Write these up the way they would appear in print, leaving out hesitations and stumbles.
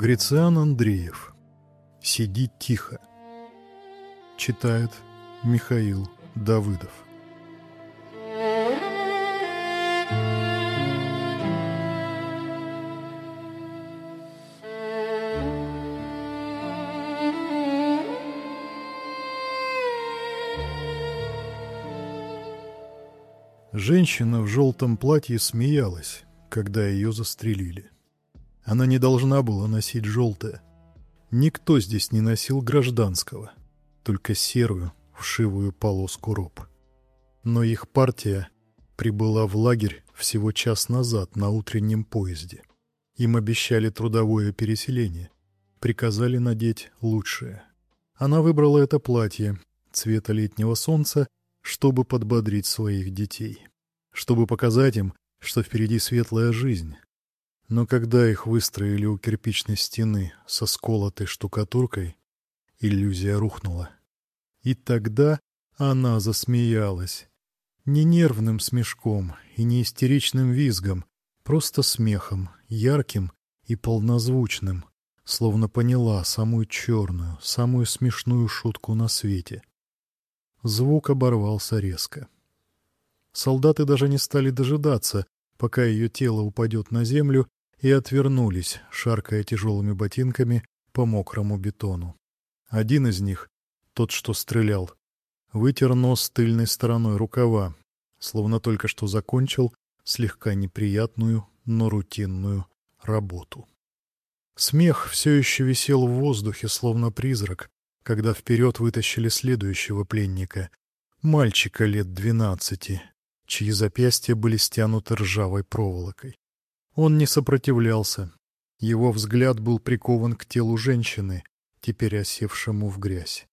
Грициан Андреев. «Сиди тихо». Читает Михаил Давыдов. Женщина в желтом платье смеялась, когда ее застрелили. Она не должна была носить желтое. Никто здесь не носил гражданского, только серую вшивую полоску роб. Но их партия прибыла в лагерь всего час назад на утреннем поезде. Им обещали трудовое переселение, приказали надеть лучшее. Она выбрала это платье цвета летнего солнца, чтобы подбодрить своих детей, чтобы показать им, что впереди светлая жизнь. Но когда их выстроили у кирпичной стены со сколотой штукатуркой, иллюзия рухнула. И тогда она засмеялась. Не нервным смешком и не истеричным визгом, просто смехом, ярким и полнозвучным, словно поняла самую черную, самую смешную шутку на свете. Звук оборвался резко. Солдаты даже не стали дожидаться, пока ее тело упадет на землю, и отвернулись, шаркая тяжелыми ботинками по мокрому бетону. Один из них, тот, что стрелял, вытер нос тыльной стороной рукава, словно только что закончил слегка неприятную, но рутинную работу. Смех все еще висел в воздухе, словно призрак, когда вперед вытащили следующего пленника, мальчика лет 12, чьи запястья были стянуты ржавой проволокой. Он не сопротивлялся. Его взгляд был прикован к телу женщины, теперь осевшему в грязь.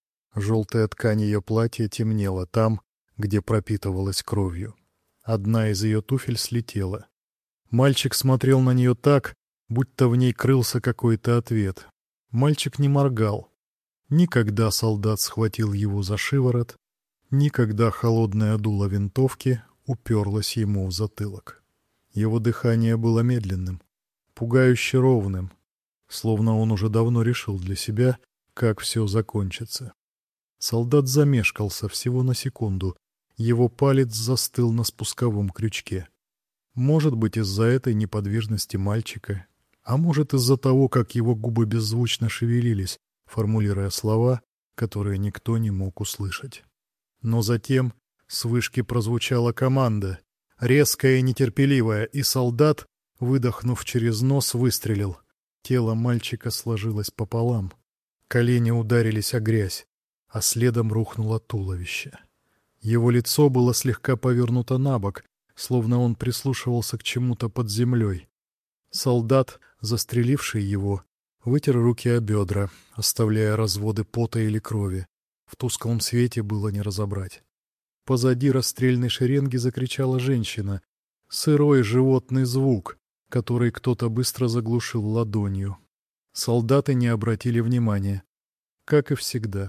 Желтая ткань ее платья темнела там, где пропитывалась кровью. Одна из ее туфель слетела. Мальчик смотрел на нее так, будто в ней крылся какой-то ответ. Мальчик не моргал. Никогда солдат схватил его за шиворот, никогда холодное дуло винтовки уперлось ему в затылок. Его дыхание было медленным, пугающе ровным, словно он уже давно решил для себя, как все закончится. Солдат замешкался всего на секунду, его палец застыл на спусковом крючке. Может быть, из-за этой неподвижности мальчика, а может, из-за того, как его губы беззвучно шевелились, формулируя слова, которые никто не мог услышать. Но затем с вышки прозвучала команда, резкая и нетерпеливая, и солдат, выдохнув через нос, выстрелил. Тело мальчика сложилось пополам. Колени ударились о грязь, а следом рухнуло туловище. Его лицо было слегка повернуто набок, словно он прислушивался к чему-то под землей. Солдат, застреливший его, вытер руки о бедра, оставляя разводы пота или крови. В тусклом свете было не разобрать. Позади расстрельной шеренги закричала женщина. Сырой животный звук, который кто-то быстро заглушил ладонью. Солдаты не обратили внимания. Как и всегда.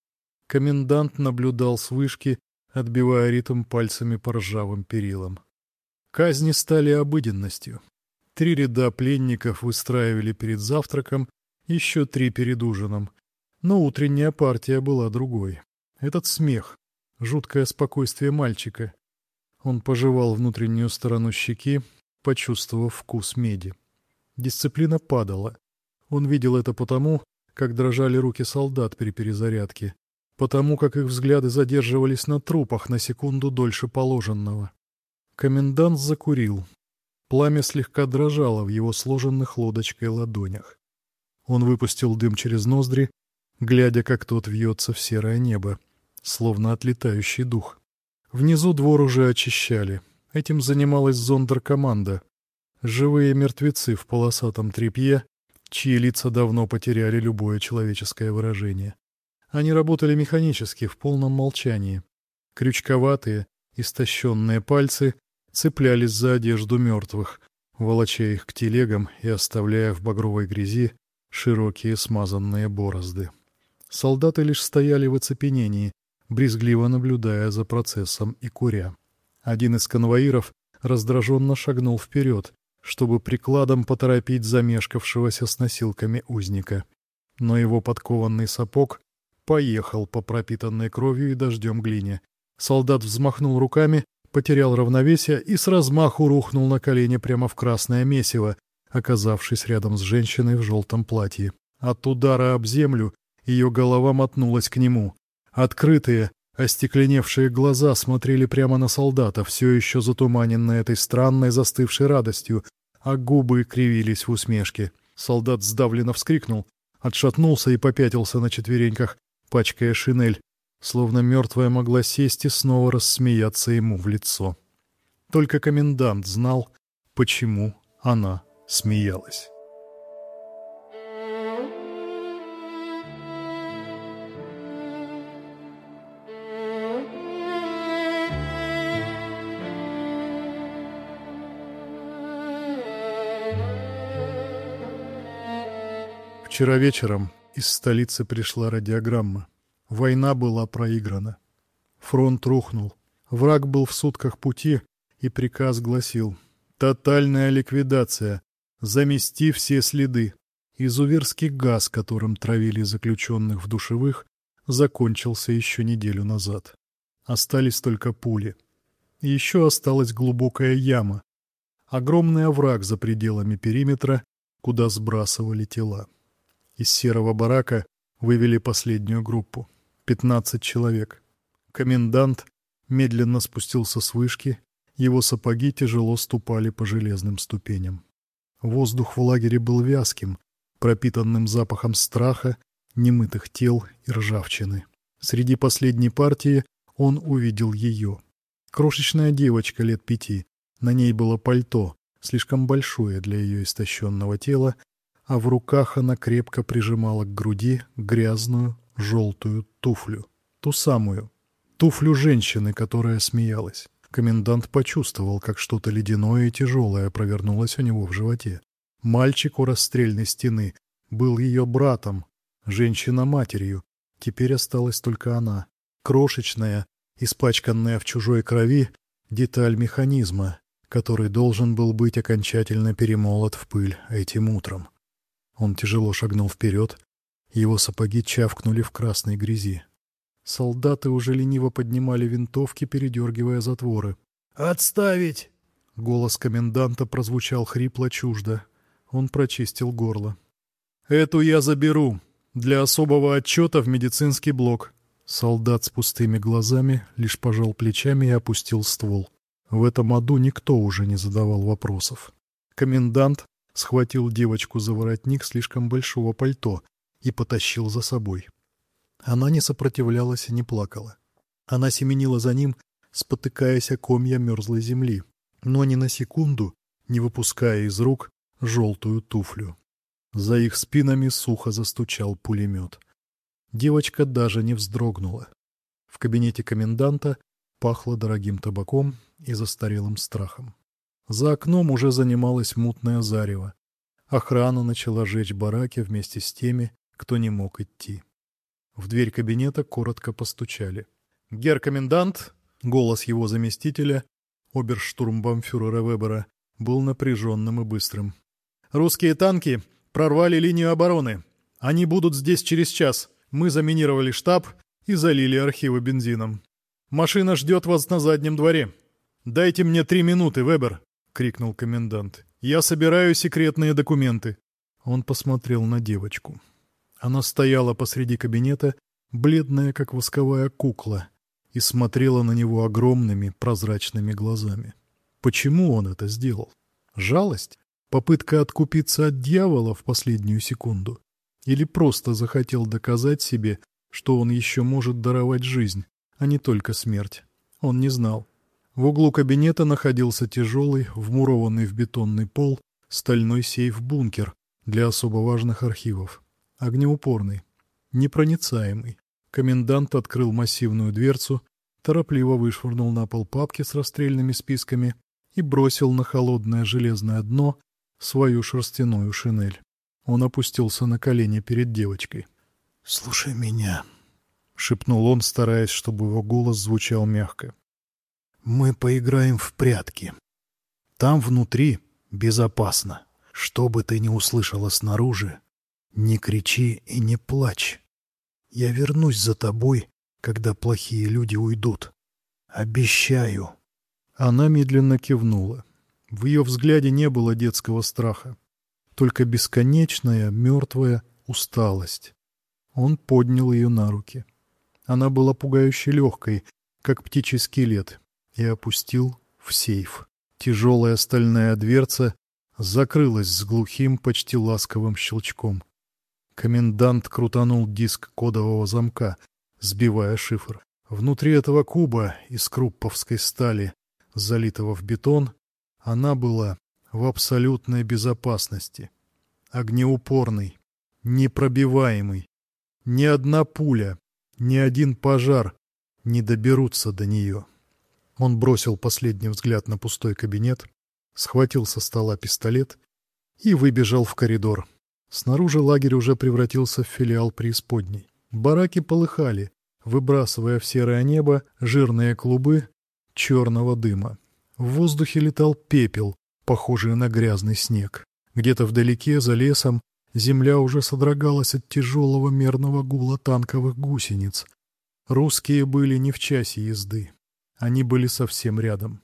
Комендант наблюдал с вышки, отбивая ритм пальцами по ржавым перилам. Казни стали обыденностью. 3 ряда пленников выстраивали перед завтраком, еще 3 перед ужином. Но утренняя партия была другой. Этот смех, жуткое спокойствие мальчика. Он пожевал внутреннюю сторону щеки, почувствовав вкус меди. Дисциплина падала. Он видел это потому, как дрожали руки солдат при перезарядке, потому как их взгляды задерживались на трупах на секунду дольше положенного. Комендант закурил. Пламя слегка дрожало в его сложенных лодочкой ладонях. Он выпустил дым через ноздри, глядя, как тот вьется в серое небо, словно отлетающий дух. Внизу двор уже очищали. Этим занималась зондеркоманда. Живые мертвецы в полосатом тряпье, чьи лица давно потеряли любое человеческое выражение. Они работали механически, в полном молчании. Крючковатые, истощенные пальцы цеплялись за одежду мертвых, волоча их к телегам и оставляя в багровой грязи широкие смазанные борозды. Солдаты лишь стояли в оцепенении, брезгливо наблюдая за процессом и куря. Один из конвоиров раздраженно шагнул вперед, чтобы прикладом поторопить замешкавшегося с носилками узника. Но его подкованный сапог поехал по пропитанной кровью и дождем глине. Солдат взмахнул руками, потерял равновесие и с размаху рухнул на колени прямо в красное месиво, оказавшись рядом с женщиной в желтом платье. От удара об землю ее голова мотнулась к нему. Открытые, остекленевшие глаза смотрели прямо на солдата, все еще затуманенные этой странной застывшей радостью, а губы кривились в усмешке. Солдат сдавленно вскрикнул, отшатнулся и попятился на четвереньках, пачкая шинель, словно мертвая могла сесть и снова рассмеяться ему в лицо. Только комендант знал, почему она смеялась. Вчера вечером из столицы пришла радиограмма. Война была проиграна. Фронт рухнул. Враг был в сутках пути, и приказ гласил: «Тотальная ликвидация. Замести все следы». Изуверский газ, которым травили заключенных в душевых, закончился еще неделю назад. Остались только пули. И еще осталась глубокая яма. Огромный овраг за пределами периметра, куда сбрасывали тела. Из серого барака вывели последнюю группу. 15 человек. Комендант медленно спустился с вышки, его сапоги тяжело ступали по железным ступеням. Воздух в лагере был вязким, пропитанным запахом страха, немытых тел и ржавчины. Среди последней партии он увидел ее. Крошечная девочка лет 5. На ней было пальто, слишком большое для ее истощенного тела, а в руках она крепко прижимала к груди грязную желтую туфлю. Ту самую. Туфлю женщины, которая смеялась. Комендант почувствовал, как что-то ледяное и тяжелое провернулось у него в животе. Мальчик у расстрельной стены был ее братом, женщина матерью. Теперь осталась только она. Крошечная, испачканная в чужой крови, деталь механизма, который должен был быть окончательно перемолот в пыль этим утром. Он тяжело шагнул вперед, его сапоги чавкнули в красной грязи. Солдаты уже лениво поднимали винтовки, передергивая затворы. «Отставить!» Голос коменданта прозвучал хрипло чуждо. Он прочистил горло. «Эту я заберу. Для особого отчета в медицинский блок». Солдат с пустыми глазами лишь пожал плечами и опустил ствол. В этом аду никто уже не задавал вопросов. Комендант схватил девочку за воротник слишком большого пальто и потащил за собой. Она не сопротивлялась и не плакала. Она семенила за ним, спотыкаясь о комья мерзлой земли, но ни на секунду не выпуская из рук желтую туфлю. За их спинами сухо застучал пулемет. Девочка даже не вздрогнула. В кабинете коменданта пахло дорогим табаком и застарелым страхом. За окном уже занималось мутное зарево. Охрана начала жечь бараки вместе с теми, кто не мог идти. В дверь кабинета коротко постучали. «Герр комендант!» — голос его заместителя, оберштурмбанфюрера Вебера, был напряженным и быстрым. «Русские танки прорвали линию обороны. Они будут здесь через час. Мы заминировали штаб и залили архивы бензином. Машина ждет вас на заднем дворе. Дайте мне 3 минуты, Вебер!» — крикнул комендант. «Я собираю секретные документы». Он посмотрел на девочку. Она стояла посреди кабинета, бледная, как восковая кукла, и смотрела на него огромными прозрачными глазами. Почему он это сделал? Жалость? Попытка откупиться от дьявола в последнюю секунду? Или просто захотел доказать себе, что он еще может даровать жизнь, а не только смерть? Он не знал. В углу кабинета находился тяжелый, вмурованный в бетонный пол, стальной сейф-бункер для особо важных архивов. Огнеупорный, непроницаемый. Комендант открыл массивную дверцу, торопливо вышвырнул на пол папки с расстрельными списками и бросил на холодное железное дно свою шерстяную шинель. Он опустился на колени перед девочкой. «Слушай меня», — шепнул он, стараясь, чтобы его голос звучал мягко. «Мы поиграем в прятки. Там внутри Безопасно. Что бы ты ни услышала снаружи, не кричи и не плачь. Я вернусь за тобой, когда плохие люди уйдут. Обещаю». Она медленно кивнула. В ее взгляде не было детского страха, только бесконечная, мертвая усталость. Он поднял ее на руки. Она была пугающе легкой, как птичий скелет, и опустил в сейф. Тяжелая стальная дверца закрылась с глухим, почти ласковым щелчком. Комендант крутанул диск кодового замка, сбивая шифр. Внутри этого куба из крупповской стали, залитого в бетон, она была в абсолютной безопасности. Огнеупорный, непробиваемый. Ни одна пуля, ни один пожар не доберутся до нее. Он бросил последний взгляд на пустой кабинет, схватил со стола пистолет и выбежал в коридор. Снаружи лагерь уже превратился в филиал преисподней. Бараки полыхали, выбрасывая в серое небо жирные клубы черного дыма. В воздухе летал пепел, похожий на грязный снег. Где-то вдалеке, за лесом, земля уже содрогалась от тяжелого мерного гула танковых гусениц. Русские были не в часе езды. Они были совсем рядом.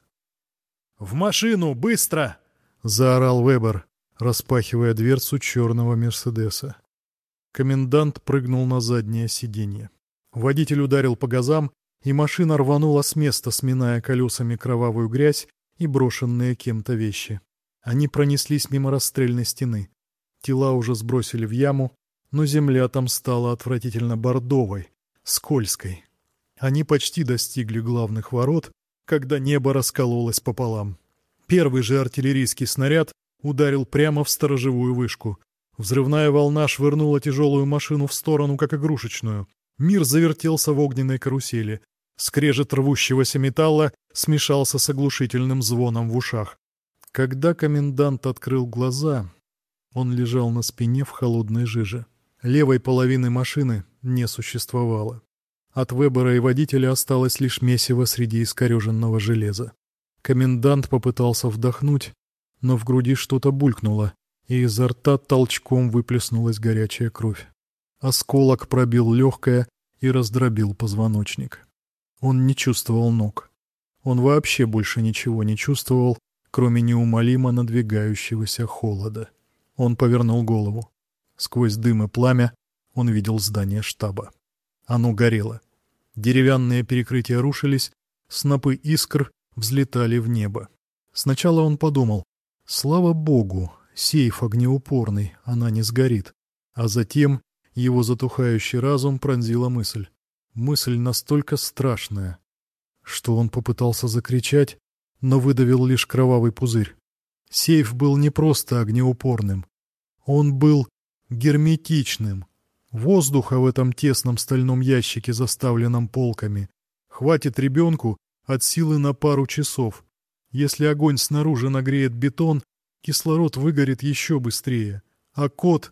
«В машину! Быстро!» — заорал Вебер, распахивая дверцу черного «Мерседеса». Комендант прыгнул на заднее сиденье. Водитель ударил по газам, и машина рванула с места, сминая колесами кровавую грязь и брошенные кем-то вещи. Они пронеслись мимо расстрельной стены. Тела уже сбросили в яму, но земля там стала отвратительно бордовой, скользкой. Они почти достигли главных ворот, когда небо раскололось пополам. Первый же артиллерийский снаряд ударил прямо в сторожевую вышку. Взрывная волна швырнула тяжелую машину в сторону, как игрушечную. Мир завертелся в огненной карусели. Скрежет рвущегося металла смешался с оглушительным звоном в ушах. Когда комендант открыл глаза, он лежал на спине в холодной жиже. Левой половины машины не существовало. От Вебера и водителя осталось лишь месиво среди искореженного железа. Комендант попытался вдохнуть, но в груди что-то булькнуло, и изо рта толчком выплеснулась горячая кровь. Осколок пробил легкое и раздробил позвоночник. Он не чувствовал ног. Он вообще больше ничего не чувствовал, кроме неумолимо надвигающегося холода. Он повернул голову. Сквозь дым и пламя он видел здание штаба. Оно горело. Деревянные перекрытия рушились, снопы искр взлетали в небо. Сначала он подумал: слава богу, сейф огнеупорный, она не сгорит. А затем его затухающий разум пронзила мысль. Мысль настолько страшная, что он попытался закричать, но выдавил лишь кровавый пузырь. Сейф был не просто огнеупорным. Он был герметичным. Воздуха в этом тесном стальном ящике, заставленном полками, хватит ребенку от силы на пару часов. Если огонь снаружи нагреет бетон, кислород выгорит еще быстрее. А код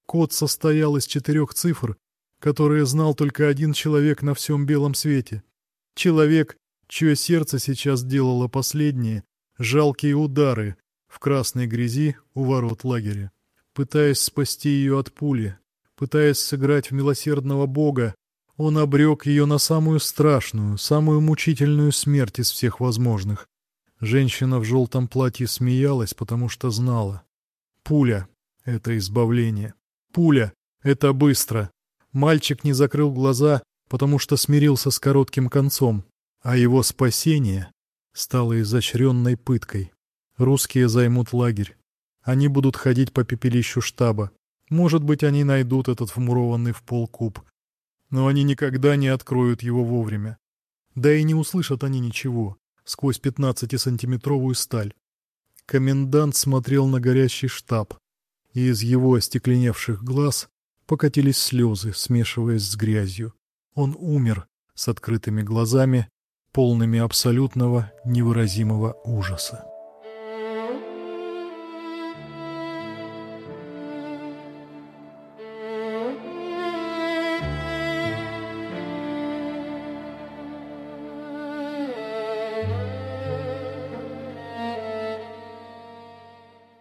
состоял из 4 цифр, которые знал только один человек на всем белом свете. Человек, чье сердце сейчас делало последние, жалкие удары в красной грязи у ворот лагеря. Пытаясь спасти ее от пули, пытаясь сыграть в милосердного Бога, он обрек ее на самую страшную, самую мучительную смерть из всех возможных. Женщина в желтом платье смеялась, потому что знала. Пуля — это избавление. Пуля — это быстро. Мальчик не закрыл глаза, потому что смирился с коротким концом, а его спасение стало изощренной пыткой. Русские займут лагерь. Они будут ходить по пепелищу штаба. Может быть, они найдут этот вмурованный в пол куб. Но они никогда не откроют его вовремя. Да и не услышат они ничего сквозь 15-сантиметровую сталь. Комендант смотрел на горящий штаб, и из его остекленевших глаз покатились слезы, смешиваясь с грязью. Он умер с открытыми глазами, полными абсолютного невыразимого ужаса.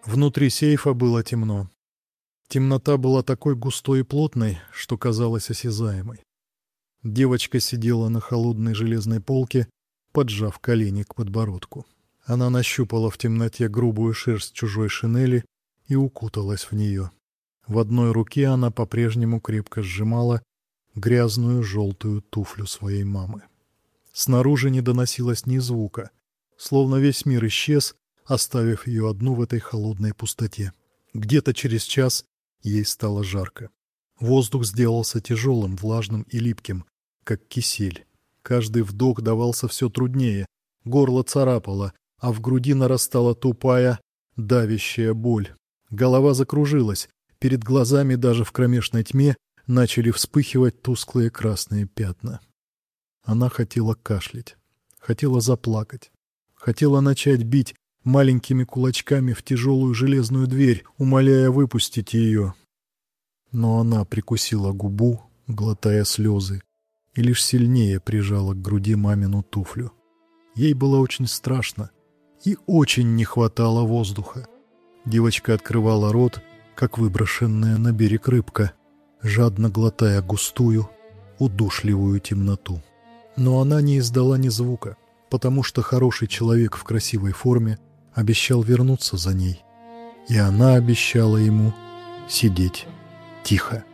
Внутри сейфа было темно. Темнота была такой густой и плотной, что казалась осязаемой. Девочка сидела на холодной железной полке, поджав колени к подбородку. Она нащупала в темноте грубую шерсть чужой шинели и укуталась в нее. В одной руке она по-прежнему крепко сжимала грязную желтую туфлю своей мамы. Снаружи не доносилось ни звука, словно весь мир исчез, оставив ее одну в этой холодной пустоте. Где-то через час ей стало жарко. Воздух сделался тяжелым, влажным и липким, как кисель. Каждый вдох давался все труднее, горло царапало, а в груди нарастала тупая, давящая боль. Голова закружилась, перед глазами даже в кромешной тьме начали вспыхивать тусклые красные пятна. Она хотела кашлять, хотела заплакать, хотела начать бить маленькими кулачками в тяжелую железную дверь, умоляя выпустить ее. Но она прикусила губу, глотая слезы, и лишь сильнее прижала к груди мамину туфлю. Ей было очень страшно и очень не хватало воздуха. Девочка открывала рот, как выброшенная на берег рыбка, жадно глотая густую, удушливую темноту. Но она не издала ни звука, потому что хороший человек в красивой форме обещал вернуться за ней. И она обещала ему сидеть тихо.